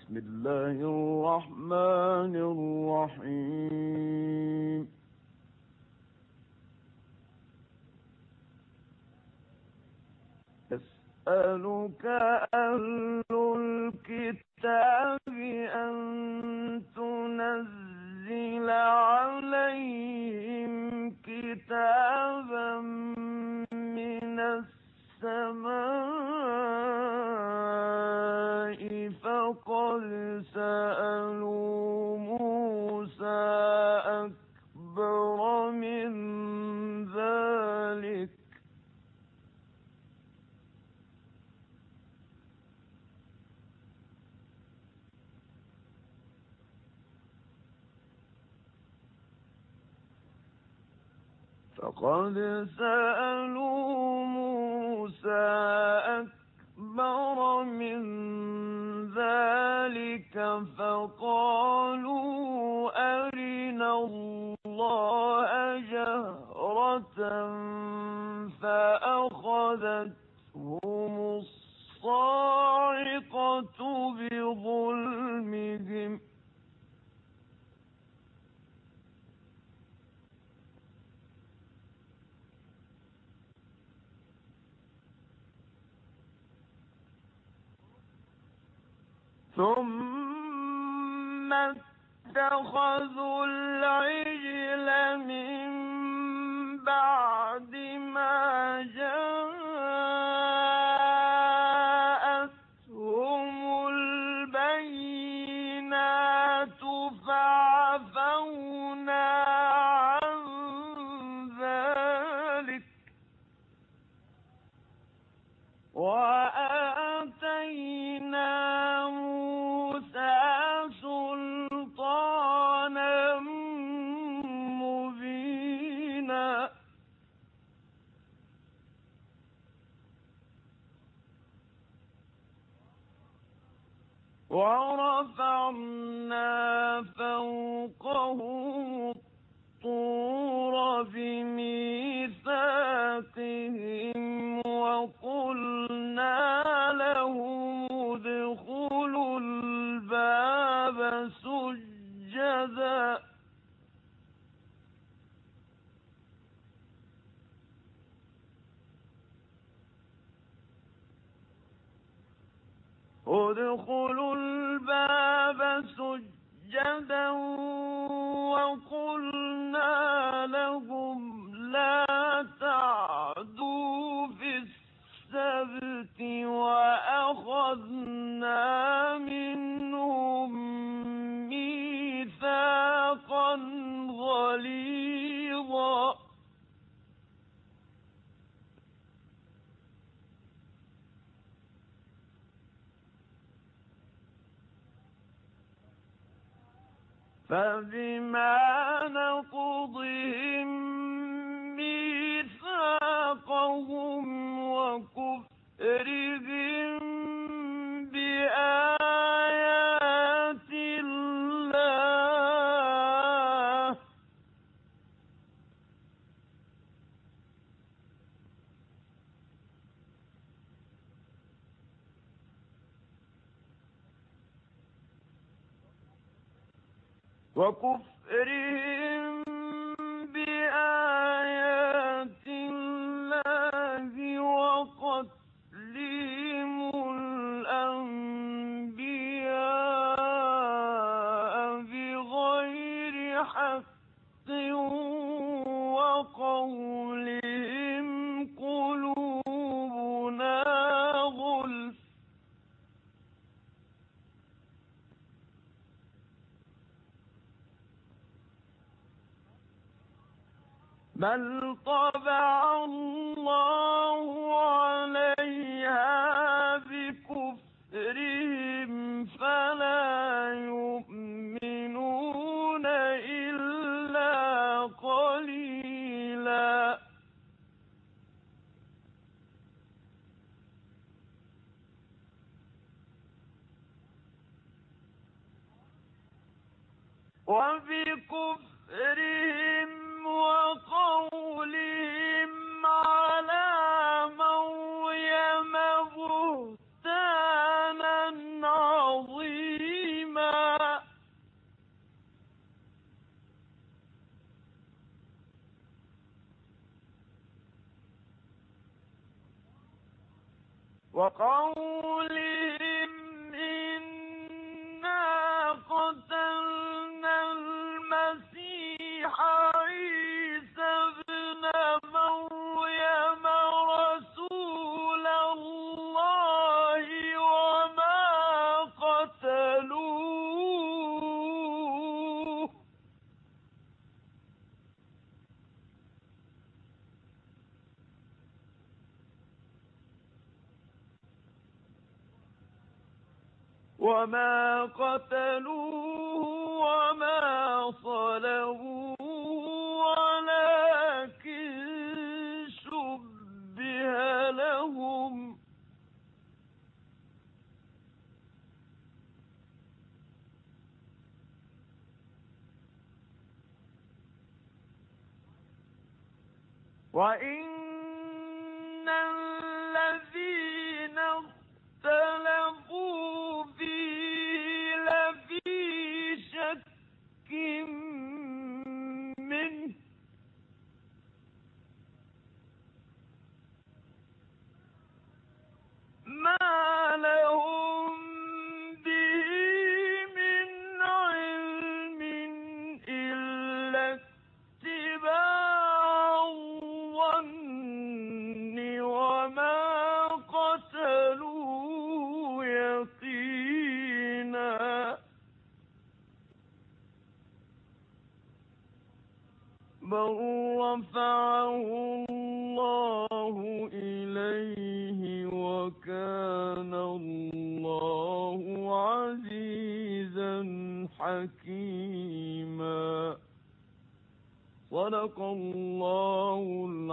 بسم الله الرحمن الرحيم. يسألك أهل الكتاب أن تنزل عليهم كتابا من السماء فقد سألوا موسى أكبر من ذلك فقالوا أرنا الله جهرة فأخذتهم الصاعقة بظلمهم ثم اتخذوا العجل من بعد ما جاءتهم البينات فعفونا عن ذلك وآتينا موسى سلطانا مبينا ورفعنا فوقهم الطور بميثاقهم وقلنا لهم ادخلوا الباب سجدا وقلنا لهم لا تعدوا في السبت وأخذنا منهم ميثاقا غليظا فبما نقضهم ميثاقهم وكفرهم بآيات الله وقتلهم الأنبياء بغير حق وقولهم قلوبنا غلف بل طبع الله عليها بكفرهم فلا يؤمنون إلا قليلا وبكفرهم وقولهم على مريم بهتانا عظيما وما قتلوه وما صلبوه ولكن شبه لهم وإن الذين اختلفوا فيه لفي شك منه ما لهم به من علم إلا اتباع الظن وما قتلوه يقينا بل رفعه الله إليه وكان الله عزيزا حكيما. صدق الله